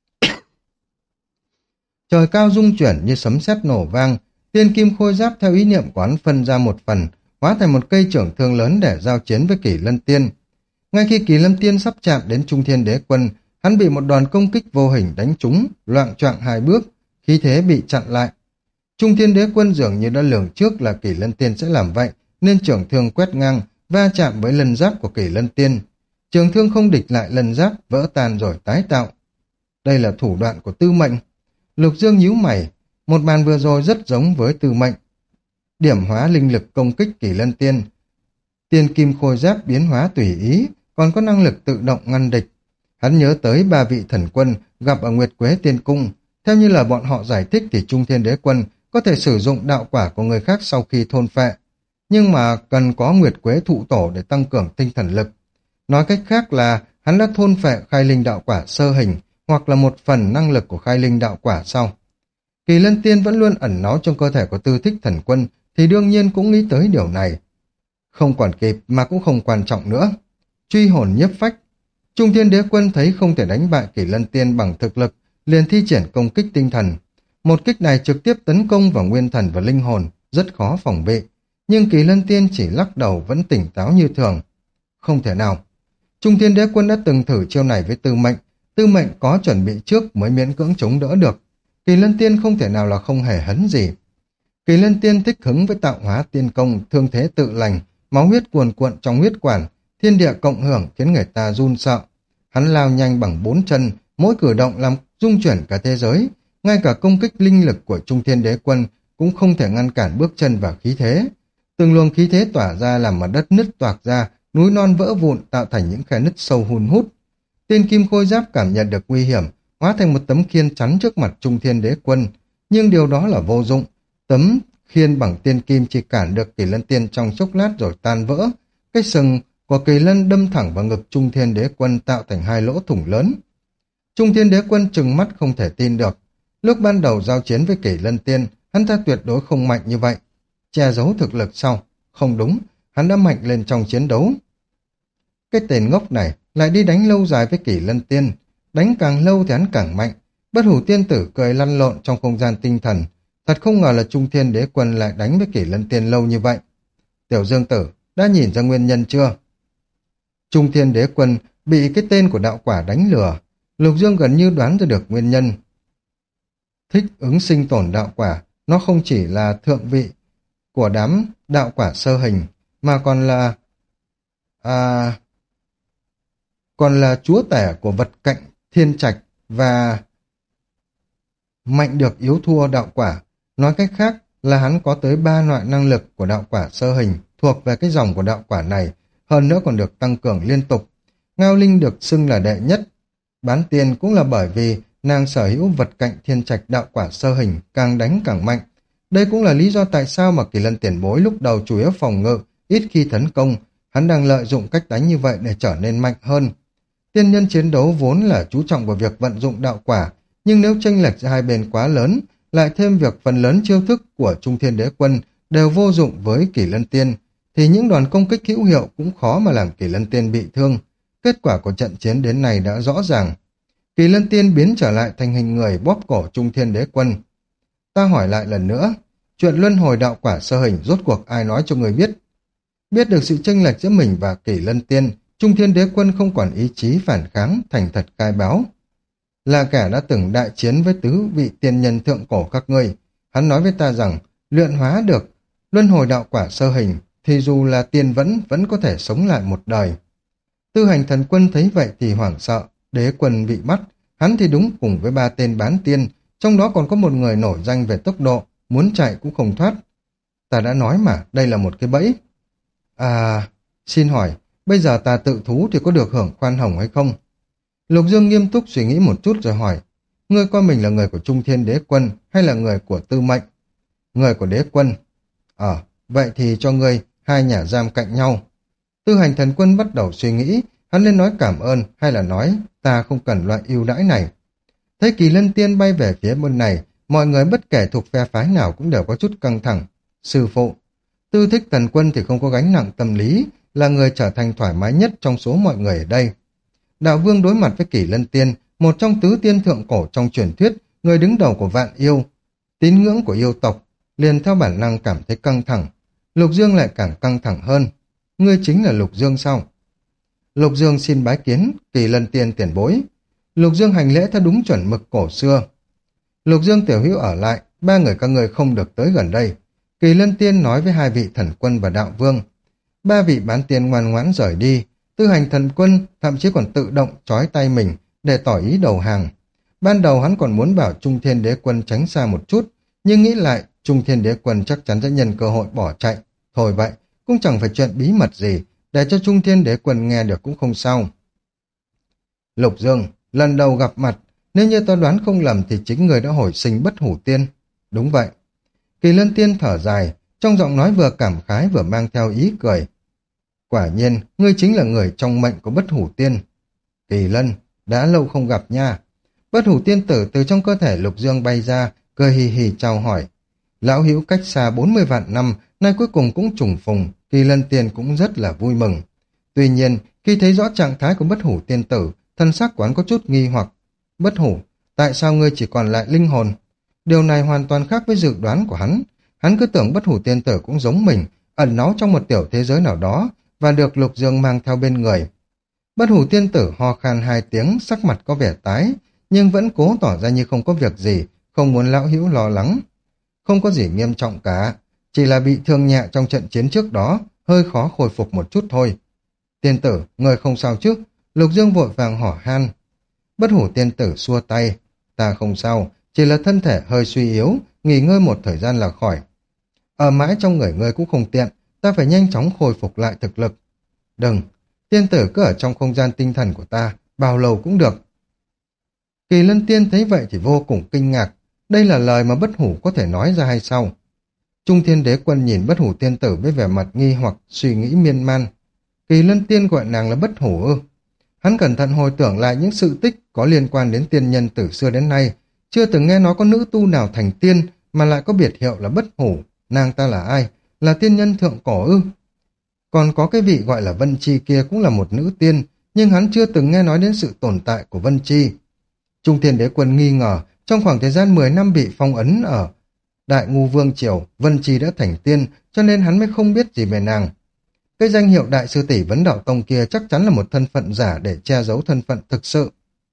Trời cao rung chuyển như sấm sét nổ vang, tiên kim khôi giáp theo ý niệm của hắn phân ra một phần, hóa thành một cây trưởng thương lớn để giao chiến với Kỳ Lân Tiên. Ngay khi Kỳ Lân Tiên sắp chạm đến Trung Thiên Đế Quân, hắn bị một đòn công kích vô hình đánh trúng, loạng choạng 2 bước, khí thế bị chặn lại. Trung Thiên Đế Quân dường như đã lường trước là Kỳ Lân Tiên sẽ làm vậy, nên trưởng thương quét ngang, va chạm với lân giáp của Kỳ Lân Tiên. Trường thương không địch lại lân giáp, vỡ tan rồi tái tạo. Đây là thủ đoạn của Tư Mệnh. Lục Dương nhíu mày, một màn vừa rồi rất giống với Tư Mệnh. Điểm hóa linh lực công kích Kỳ Lân Tiên. Tiên kim khôi giáp biến hóa tùy ý, còn có năng lực tự động ngăn địch. Hắn nhớ tới 3 vị thần quân gặp ở Nguyệt Quế Tiên Cung. Theo như là bọn họ giải thích thì Trung Thiên Đế Quân có thể sử dụng đạo quả của người khác sau khi thôn phệ, nhưng mà cần có Nguyệt Quế thụ tổ để tăng cường tinh thần lực. Nói cách khác là hắn đã thôn phệ khai linh đạo quả sơ hình, hoặc là một phần năng lực của khai linh đạo quả sau. Kỳ Lân Tiên vẫn luôn ẩn náu trong cơ thể của Tư Thích Thần Quân, thì đương nhiên cũng nghĩ tới điều này. Không còn kịp mà cũng không quan trọng nữa. Truy hồn nhiếp phách. Trung Thiên Đế Quân thấy không thể đánh bại Kỳ Lân Tiên bằng thực lực, liền thi triển công kích tinh thần. Một kích này trực tiếp tấn công vào nguyên thần và linh hồn, rất khó phòng bị. Nhưng Kỳ Lân Tiên chỉ lắc đầu vẫn tỉnh táo như thường. Không thể nào. Trung Thiên Đế Quân đã từng thử chiêu này với Tư Mệnh. Tư Mệnh có chuẩn bị trước mới miễn cưỡng chống đỡ được. Kỳ Lân Tiên không thể nào là không hề hấn gì. Kỳ Lân Tiên thích hứng với tạo hóa tiên công, thương thế tự lành, máu huyết cuồn cuộn trong huyết quản, thiên địa cộng hưởng khiến người ta run sợ. Hắn lao nhanh bằng 4 chân, mỗi cử động làm rung chuyển cả thế giới. Ngay cả công kích linh lực của Trung Thiên Đế Quân cũng không thể ngăn cản bước chân và khí thế. Từng luồng khí thế tỏa ra làm mặt đất nứt toạc ra, núi non vỡ vụn tạo thành những khe nứt sâu hun hút. Tiên kim khôi giáp cảm nhận được nguy hiểm, hóa thành một tấm khiên chắn trước mặt Trung Thiên Đế Quân, nhưng điều đó là vô dụng. Tấm khiên bằng tiên kim chỉ cản được Kỳ Lân Tiên trong chốc lát rồi tan vỡ. Cái sừng của Kỳ Lân đâm thẳng vào ngực Trung Thiên Đế Quân tạo thành 2 lỗ thủng lớn. Trung Thiên Đế Quân trừng mắt không thể tin được. Lúc ban đầu giao chiến với Kỳ Lân Tiên, hắn ta tuyệt đối không mạnh như vậy. Che giấu thực lực sau. Không đúng, hắn đã mạnh lên trong chiến đấu. Cái tên ngốc này lại đi đánh lâu dài với Kỳ Lân Tiên. Đánh càng lâu thì hắn càng mạnh. Bất Hủ Tiên Tử cười lăn lộn trong không gian tinh thần. Thật không ngờ là Trung Thiên Đế Quân lại đánh với Kỳ Lân Tiên lâu như vậy. Tiểu Dương Tử, đã nhìn ra nguyên nhân chưa? Trung Thiên Đế Quân bị cái tên của đạo quả đánh lừa. Lục Dương gần như đoán ra được nguyên nhân. Thích ứng sinh tồn đạo quả, nó không chỉ là thượng vị của đám đạo quả sơ hình, mà còn là còn là chúa tể của vật cạnh thiên trạch và mạnh được yếu thua đạo quả. Nói cách khác là hắn có tới 3 loại năng lực của đạo quả sơ hình thuộc về cái dòng của đạo quả này, hơn nữa còn được tăng cường liên tục. Ngao Linh được xưng là đệ nhất bán tiên cũng là bởi vì nàng sở hữu vật cạnh thiên trạch đạo quả sơ hình, càng đánh càng mạnh. Đây cũng là lý do tại sao mà Kỳ Lân tiền bối lúc đầu chủ yếu phòng ngự, ít khi tấn công, hắn đang lợi dụng cách đánh như vậy để trở nên mạnh hơn. Tiên nhân chiến đấu vốn là chú trọng vào việc vận dụng đạo quả, nhưng nếu chênh lệch giữa hai bên quá lớn, lại thêm việc phần lớn chiêu thức của Trung Thiên Đế Quân đều vô dụng với Kỳ Lân Tiên, thì những đòn công kích hữu hiệu cũng khó mà làm Kỳ Lân Tiên bị thương. Kết quả của trận chiến đến nay đã rõ ràng. Kỳ Lân Tiên biến trở lại thành hình người bóp cổ Trung Thiên Đế Quân. Ta hỏi lại lần nữa, chuyện luân hồi đạo quả sơ hình rốt cuộc ai nói cho người biết? Biết được sự chênh lệch giữa mình và Kỳ Lân Tiên, Trung Thiên Đế Quân không còn ý chí phản kháng, thành thật khai báo. Là kẻ đã từng đại chiến với tứ vị tiên nhân thượng cổ các ngươi, hắn nói với ta rằng luyện hóa được luân hồi đạo quả sơ hình thì dù là tiên vẫn có thể sống lại một đời. Tư Hành Thần Quân thấy vậy thì hoảng sợ, Đế Quân bị bắt, hắn thì đúng cùng với 3 tên bán tiên, trong đó còn có một người nổi danh về tốc độ, muốn chạy cũng không thoát. Ta đã nói mà, đây là một cái bẫy. À, xin hỏi, bây giờ ta tự thú thì có được hưởng khoan hồng hay không? Lục Dương nghiêm túc suy nghĩ một chút rồi hỏi, ngươi coi mình là người của Trung Thiên Đế Quân hay là người của Tư Mệnh? Người của Đế Quân. Vậy thì cho ngươi 2 nhà giam cạnh nhau. Tư Hành Thần Quân bắt đầu suy nghĩ, hắn nên nói cảm ơn hay là nói ta không cần loại ưu đãi này. Thấy Kỳ Lân Tiên bay về phía bên này, mọi người bất kể thuộc phe phái nào cũng đều có chút căng thẳng. Sư phụ, Tư Thích Thần Quân thì không có gánh nặng tâm lý, là người trở thành thoải mái nhất trong số mọi người ở đây. Đạo Vương đối mặt với Kỳ Lân Tiên, một trong tứ tiên thượng cổ trong truyền thuyết, người đứng đầu của vạn yêu, tín ngưỡng của yêu tộc, liền theo bản năng cảm thấy căng thẳng. Lục Dương lại càng căng thẳng hơn. Ngươi chính là Lục Dương sao? Lục Dương xin bái kiến Kỳ Lân Tiên tiền bối. Lục Dương hành lễ theo đúng chuẩn mực cổ xưa. Lục Dương tiểu hữu ở lại, 3 người các ngươi không được tới gần đây. Kỳ Lân Tiên nói với 2 vị thần quân và đạo vương. 3 vị bán tiên ngoan ngoãn rời đi. Tư Hành Thần Quân thậm chí còn tự động trói tay mình để tỏ ý đầu hàng. Ban đầu hắn còn muốn bảo Trung Thiên Đế Quân tránh xa một chút, nhưng nghĩ lại Trung Thiên Đế Quân chắc chắn sẽ nhân cơ hội bỏ chạy. Thôi vậy, cũng chẳng phải chuyện bí mật gì, để cho Trung Thiên Đế Quân nghe được cũng không sao. Lục Dương, lần đầu gặp mặt, nếu như ta đoán không lầm thì chính người đã hồi sinh Bất Hủ Tiên. Đúng vậy. Kỳ Lân Tiên thở dài, trong giọng nói vừa cảm khái vừa mang theo ý cười. Quả nhiên, ngươi chính là người trong mệnh của Bất Hủ Tiên. Kỳ Lân, đã lâu không gặp nha. Bất Hủ Tiên tử từ trong cơ thể Lục Dương bay ra, cười hì hì chào hỏi. Lão hữu cách xa 40 vạn năm, nay cuối cùng cũng trùng phùng, Kỳ Lân Tiên cũng rất là vui mừng. Tuy nhiên, khi thấy rõ trạng thái của Bất Hủ Tiên tử, thân xác của hắn có chút nghi hoặc. Bất Hủ, tại sao ngươi chỉ còn lại linh hồn? Điều này hoàn toàn khác với dự đoán của hắn. Hắn cứ tưởng Bất Hủ Tiên tử cũng giống mình, ẩn náu trong một tiểu thế giới nào đó, và được Lục Dương mang theo bên người. Bất Hủ Tiên tử ho khan 2 tiếng, sắc mặt có vẻ tái, nhưng vẫn cố tỏ ra như không có việc gì, không muốn lão hữu lo lắng. Không có gì nghiêm trọng cả, chỉ là bị thương nhẹ trong trận chiến trước đó, hơi khó khôi phục một chút thôi. Tiên tử, người không sao chứ? Lục Dương vội vàng hỏi han. Bất Hủ Tiên tử xua tay. Ta không sao, chỉ là thân thể hơi suy yếu, nghỉ ngơi một thời gian là khỏi. Ở mãi trong người ngươi cũng không tiện, ta phải nhanh chóng khôi phục lại thực lực. Đừng, tiên tử cứ ở trong không gian tinh thần của ta, bao lâu cũng được. Kỳ Lân Tiên thấy vậy thì vô cùng kinh ngạc, đây là lời mà Bất Hủ có thể nói ra hay sao? Trung Thiên Đế Quân nhìn Bất Hủ Tiên tử với vẻ mặt nghi hoặc suy nghĩ miên man. Kỳ Lân Tiên gọi nàng là Bất Hủ ư? Hắn cẩn thận hồi tưởng lại những sự tích có liên quan đến tiên nhân từ xưa đến nay, chưa từng nghe nói có nữ tu nào thành tiên mà lại có biệt hiệu là Bất Hủ. Nàng ta là ai? Là tiên nhân thượng cổ ư? Còn có cái vị gọi là Vân Chi kia cũng là một nữ tiên, nhưng hắn chưa từng nghe nói đến sự tồn tại của Vân Chi. Trung Thiên Đế Quân nghi ngờ, trong khoảng thời gian 10 năm bị phong ấn ở Đại Ngu Vương Triều, Vân Chi đã thành tiên, cho nên hắn mới không biết gì về nàng. Cái danh hiệu Đại Sư Tỷ Vấn Đạo Tông kia chắc chắn là một thân phận giả để che giấu thân phận thực sự.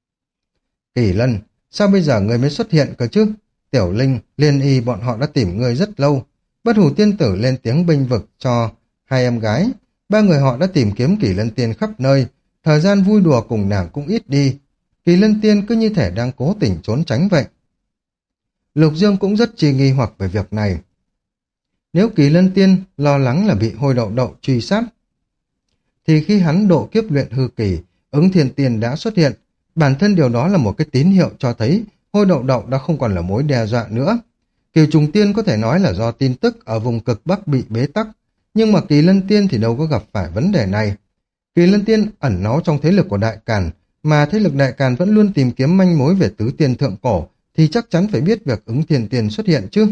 Kỳ Lân, sao bây giờ người mới xuất hiện cơ chứ? Tiểu Linh, Liên Y bọn họ đã tìm người rất lâu. Bất Hủ Tiên tử lên tiếng bênh vực cho 2 em gái. 3 người họ đã tìm kiếm Kỳ Lân Tiên khắp nơi. Thời gian vui đùa cùng nàng cũng ít đi. Kỳ Lân Tiên cứ như thể đang cố tình trốn tránh vậy. Lục Dương cũng rất chi nghi hoặc về việc này. Nếu Kỳ Lân Tiên lo lắng là bị Hôi Đậu Đậu truy sát, thì khi hắn độ kiếp luyện hư kỳ, Ứng Thiên Tiên đã xuất hiện. Bản thân điều đó là một cái tín hiệu cho thấy Hôi Đậu Đậu đã không còn là mối đe dọa nữa. Kiều Trùng Tiên có thể nói là do tin tức ở vùng cực Bắc bị bế tắc, nhưng mà Kỳ Lân Tiên thì đâu có gặp phải vấn đề này. Kỳ Lân Tiên ẩn náu trong thế lực của Đại Càn, mà thế lực Đại Càn vẫn luôn tìm kiếm manh mối về tứ tiên thượng cổ, thì chắc chắn phải biết việc Ứng Thiên Tiên xuất hiện chứ.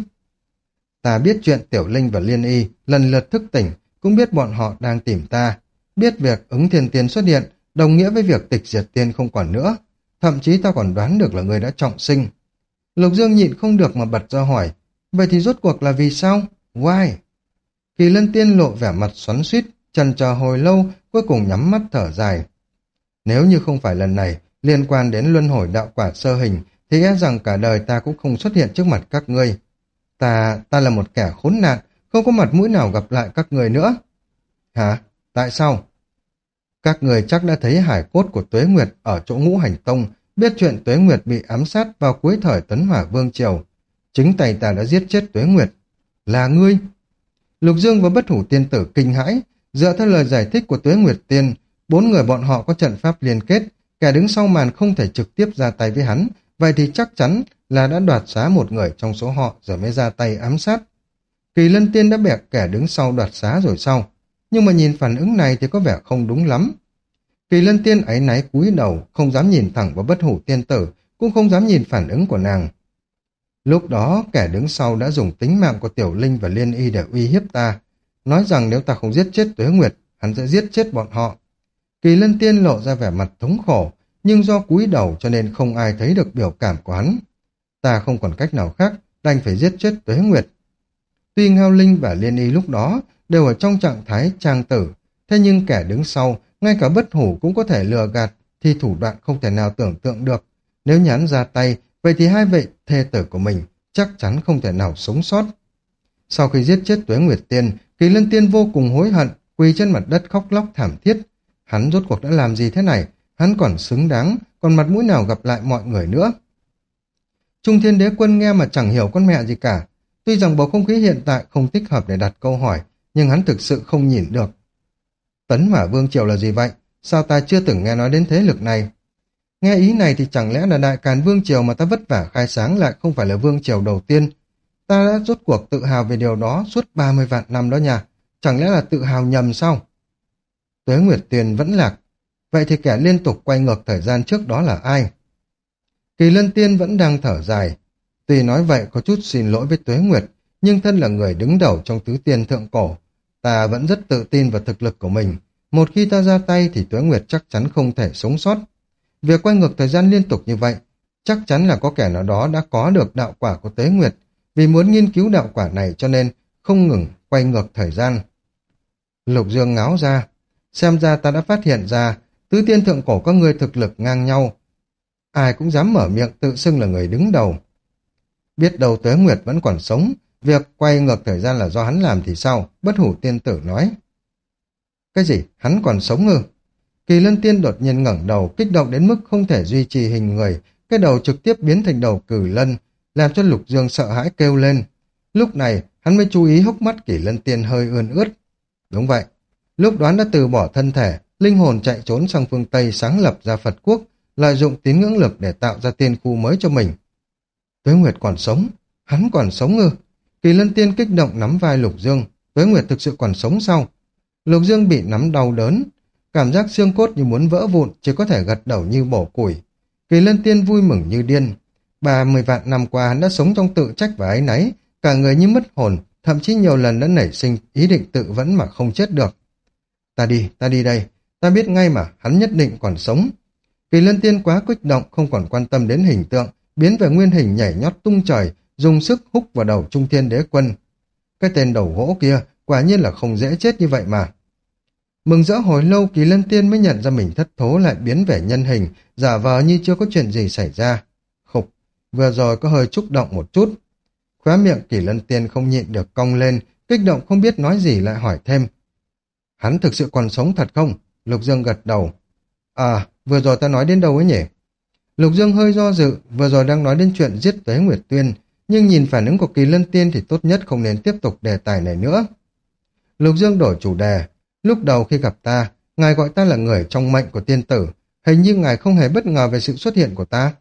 Ta biết chuyện Tiểu Linh và Liên Y lần lượt thức tỉnh, cũng biết bọn họ đang tìm ta. Biết việc Ứng Thiên Tiên xuất hiện đồng nghĩa với việc tịch diệt tiên không còn nữa. Thậm chí ta còn đoán được là người đã trọng sinh. Lục Dương nhịn không được mà bật ra hỏi, vậy thì rốt cuộc là vì sao? Why? Kỳ Lân Tiên lộ vẻ mặt xoắn xuýt, chần chờ hồi lâu, cuối cùng nhắm mắt thở dài. Nếu như không phải lần này liên quan đến luân hồi đạo quả sơ hình, thì e rằng cả đời ta cũng không xuất hiện trước mặt các ngươi. Ta là một kẻ khốn nạn, không có mặt mũi nào gặp lại các người nữa. Hả? Tại sao? Các người chắc đã thấy hải cốt của Tuế Nguyệt ở chỗ Ngũ Hành Tông, biết chuyện Tuế Nguyệt bị ám sát vào cuối thời Tấn Hỏa Vương Triều. Chính tay ta đã giết chết Tuế Nguyệt. Là ngươi? Lục Dương và Bất Hủ Tiên Tử kinh hãi, dựa theo lời giải thích của Tuế Nguyệt Tiên, 4 người bọn họ có trận pháp liên kết, kẻ đứng sau màn không thể trực tiếp ra tay với hắn, vậy thì chắc chắn là đã đoạt xá một người trong số họ rồi mới ra tay ám sát. Kỳ Lân Tiên đã bẻ kẻ đứng sau đoạt xá rồi sao? Nhưng mà nhìn phản ứng này thì có vẻ không đúng lắm. Kỳ Lân Tiên áy náy cúi đầu, không dám nhìn thẳng vào Bất Hủ Tiên Tử, cũng không dám nhìn phản ứng của nàng. Lúc đó, kẻ đứng sau đã dùng tính mạng của Tiểu Linh và Liên Y để uy hiếp ta, nói rằng nếu ta không giết chết Tuế Nguyệt, hắn sẽ giết chết bọn họ. Kỳ Lân Tiên lộ ra vẻ mặt thống khổ, nhưng do cúi đầu cho nên không ai thấy được biểu cảm của hắn. Ta không còn cách nào khác, đành phải giết chết Tuế Nguyệt. Tuy Ngao Linh và Liên Y lúc đó đều ở trong trạng thái trang tử, thế nhưng kẻ đứng sau, ngay cả Bất Hủ cũng có thể lừa gạt, thì thủ đoạn không thể nào tưởng tượng được. Nếu nhắn ra tay, vậy thì hai vị thê tử của mình chắc chắn không thể nào sống sót. Sau khi giết chết Tuế Nguyệt Tiên, Kỳ Lân Tiên vô cùng hối hận, quỳ trên mặt đất khóc lóc thảm thiết. Hắn rốt cuộc đã làm gì thế này? Hắn còn xứng đáng, còn mặt mũi nào gặp lại mọi người nữa? Trung Thiên Đế Quân nghe mà chẳng hiểu con mẹ gì cả. Tuy rằng bầu không khí hiện tại không thích hợp để đặt câu hỏi, nhưng hắn thực sự không nhìn được. Tấn Hỏa Vương Triều là gì vậy? Sao ta chưa từng nghe nói đến thế lực này? Nghe ý này thì chẳng lẽ là Đại Càn Vương Triều mà ta vất vả khai sáng lại không phải là Vương Triều đầu tiên? Ta đã rốt cuộc tự hào về điều đó suốt 30 vạn năm đó nha. Chẳng lẽ là tự hào nhầm sao? Tuế Nguyệt Tiên vẫn lạc. Vậy thì kẻ liên tục quay ngược thời gian trước đó là ai? Kỳ Lân Tiên vẫn đang thở dài. Tuy nói vậy có chút xin lỗi với Tuế Nguyệt, nhưng thân là người đứng đầu trong tứ tiên thượng cổ, ta vẫn rất tự tin vào thực lực của mình. Một khi ta ra tay thì Tuế Nguyệt chắc chắn không thể sống sót. Việc quay ngược thời gian liên tục như vậy, chắc chắn là có kẻ nào đó đã có được đạo quả của Tuế Nguyệt, vì muốn nghiên cứu đạo quả này cho nên không ngừng quay ngược thời gian. Lục Dương ngáo ra, xem ra ta đã phát hiện ra, tứ tiên thượng cổ các ngươi thực lực ngang nhau. Ai cũng dám mở miệng tự xưng là người đứng đầu. Biết đâu Tuế Nguyệt vẫn còn sống, việc quay ngược thời gian là do hắn làm thì sao? Bất Hủ Tiên Tử nói. Cái gì? Hắn còn sống ư? Kỳ Lân Tiên đột nhiên ngẩng đầu, kích động đến mức không thể duy trì hình người, cái đầu trực tiếp biến thành đầu Cử Lân, làm cho Lục Dương sợ hãi kêu lên. Lúc này, hắn mới chú ý hốc mắt Kỳ Lân Tiên hơi ươn ướt. Đúng vậy, lúc đoán đã từ bỏ thân thể, linh hồn chạy trốn sang phương Tây sáng lập ra Phật quốc, lợi dụng tín ngưỡng lực để tạo ra tiên khu mới cho mình. Tuế Nguyệt còn sống? Hắn còn sống ư? Kỳ Lân Tiên kích động nắm vai Lục Dương. Tuế Nguyệt thực sự còn sống sao? Lục Dương bị nắm đau đớn, cảm giác xương cốt như muốn vỡ vụn, chỉ có thể gật đầu như bổ củi. Kỳ Lân Tiên vui mừng như điên. 30 vạn năm qua hắn đã sống trong tự trách và áy náy, cả người như mất hồn, thậm chí nhiều lần đã nảy sinh ý định tự vẫn mà không chết được. Ta đi đây, ta biết ngay mà hắn nhất định còn sống. Kỳ Lân Tiên quá kích động, không còn quan tâm đến hình tượng, biến về nguyên hình nhảy nhót tung trời, dùng sức húc vào đầu Trung Thiên Đế Quân. Cái tên đầu gỗ kia quả nhiên là không dễ chết như vậy mà. Mừng rỡ hồi lâu, Kỳ Lân Tiên mới nhận ra mình thất thố lại biến về nhân hình, giả vờ như chưa có chuyện gì xảy ra. Khục, vừa rồi có hơi xúc động một chút. Khóe miệng Kỳ Lân Tiên không nhịn được cong lên, kích động không biết nói gì lại hỏi thêm. Hắn thực sự còn sống thật không? Lục Dương gật đầu. À, vừa rồi ta nói đến đâu ấy nhỉ? Lục Dương hơi do dự, vừa rồi đang nói đến chuyện giết Tuế Nguyệt Tuyên, nhưng nhìn phản ứng của Kỳ Lân Tiên thì tốt nhất không nên tiếp tục đề tài này nữa. Lục Dương đổi chủ đề. Lúc đầu khi gặp ta, ngài gọi ta là người trong mệnh của tiên tử, hình như ngài không hề bất ngờ về sự xuất hiện của ta.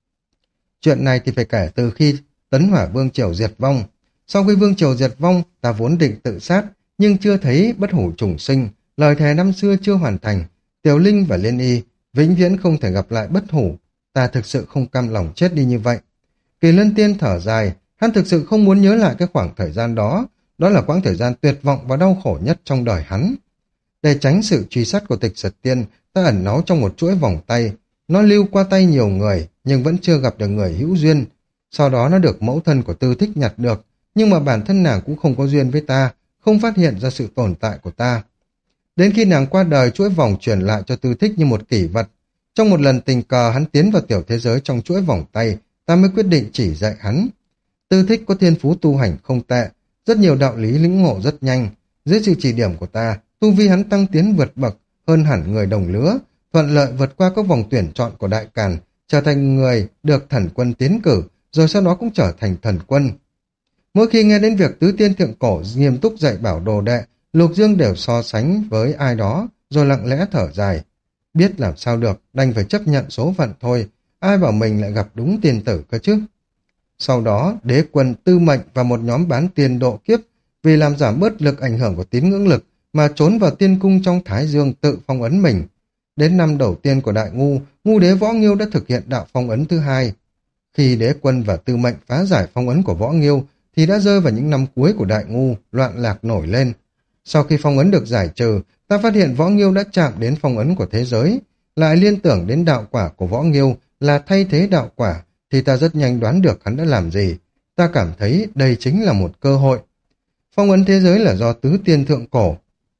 Chuyện này thì phải kể từ khi Tấn Hỏa Vương Triều diệt vong. Sau khi Vương Triều diệt vong, ta vốn định tự sát, nhưng chưa thấy bất hủ trùng sinh, lời thề năm xưa chưa hoàn thành. Tiểu Linh và Liên Y vĩnh viễn không thể gặp lại bất hủ. Ta thực sự không cam lòng chết đi như vậy. Kỳ Lân Tiên thở dài, hắn thực sự không muốn nhớ lại cái khoảng thời gian đó. Đó là quãng thời gian tuyệt vọng và đau khổ nhất trong đời hắn. Để tránh sự truy sát của Tịch Giật Tiên, ta ẩn náu trong một chuỗi vòng tay. Nó lưu qua tay nhiều người, nhưng vẫn chưa gặp được người hữu duyên. Sau đó nó được mẫu thân của Tư Thích nhặt được, nhưng mà bản thân nàng cũng không có duyên với ta, không phát hiện ra sự tồn tại của ta. Đến khi nàng qua đời, chuỗi vòng truyền lại cho Tư Thích như một kỷ vật. Trong một lần tình cờ hắn tiến vào tiểu thế giới trong chuỗi vòng tay, ta mới quyết định chỉ dạy hắn. Tư Thích có thiên phú tu hành không tệ, rất nhiều đạo lý lĩnh ngộ rất nhanh. Dưới sự chỉ điểm của ta, tu vi hắn tăng tiến vượt bậc hơn hẳn người đồng lứa, thuận lợi vượt qua các vòng tuyển chọn của Đại Càn, trở thành người được thần quân tiến cử, rồi sau đó cũng trở thành thần quân. Mỗi khi nghe đến việc Tứ Tiên Thượng Cổ nghiêm túc dạy bảo đồ đệ, Lục Dương đều so sánh với ai đó, rồi lặng lẽ thở dài. Biết làm sao được, đành phải chấp nhận số phận thôi, ai bảo mình lại gặp đúng tiên tử cơ chứ. Sau đó, Đế Quân, Tư Mệnh và một nhóm bán tiên độ kiếp, vì làm giảm bớt lực ảnh hưởng của tín ngưỡng lực, mà trốn vào tiên cung trong Thái Dương tự phong ấn mình. Đến năm đầu tiên của Đại Ngu, Ngu Đế Võ Nghiêu đã thực hiện đạo phong ấn thứ hai. Khi Đế Quân và Tư Mệnh phá giải phong ấn của Võ Nghiêu, thì đã rơi vào những năm cuối của Đại Ngu, loạn lạc nổi lên. Sau khi phong ấn được giải trừ, ta phát hiện Võ Nghiêu đã chạm đến phong ấn của thế giới, lại liên tưởng đến đạo quả của Võ Nghiêu là thay thế đạo quả, thì ta rất nhanh đoán được hắn đã làm gì. Ta cảm thấy đây chính là một cơ hội. Phong ấn thế giới là do Tứ Tiên Thượng Cổ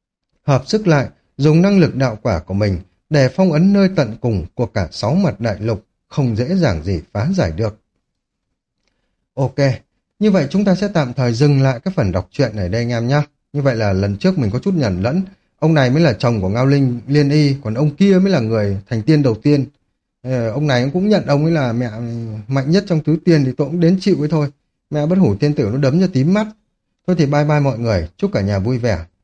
hợp sức lại, dùng năng lực đạo quả của mình để phong ấn nơi tận cùng của cả 6 mặt đại lục, không dễ dàng gì phá giải được. Ok, như vậy chúng ta sẽ tạm thời dừng lại cái phần đọc truyện này đây anh em nhé. Như vậy là lần trước mình có chút nhầm lẫn. Ông này mới là chồng của Ngao Linh, Liên Y, còn ông kia mới là người thành tiên đầu tiên. Ông này cũng nhận ông ấy là mẹ mạnh nhất trong tứ tiên thì tôi cũng đến chịu ấy thôi. Mẹ bất hủ tiên tử nó đấm cho tím mắt. Thôi thì bye bye mọi người, chúc cả nhà vui vẻ.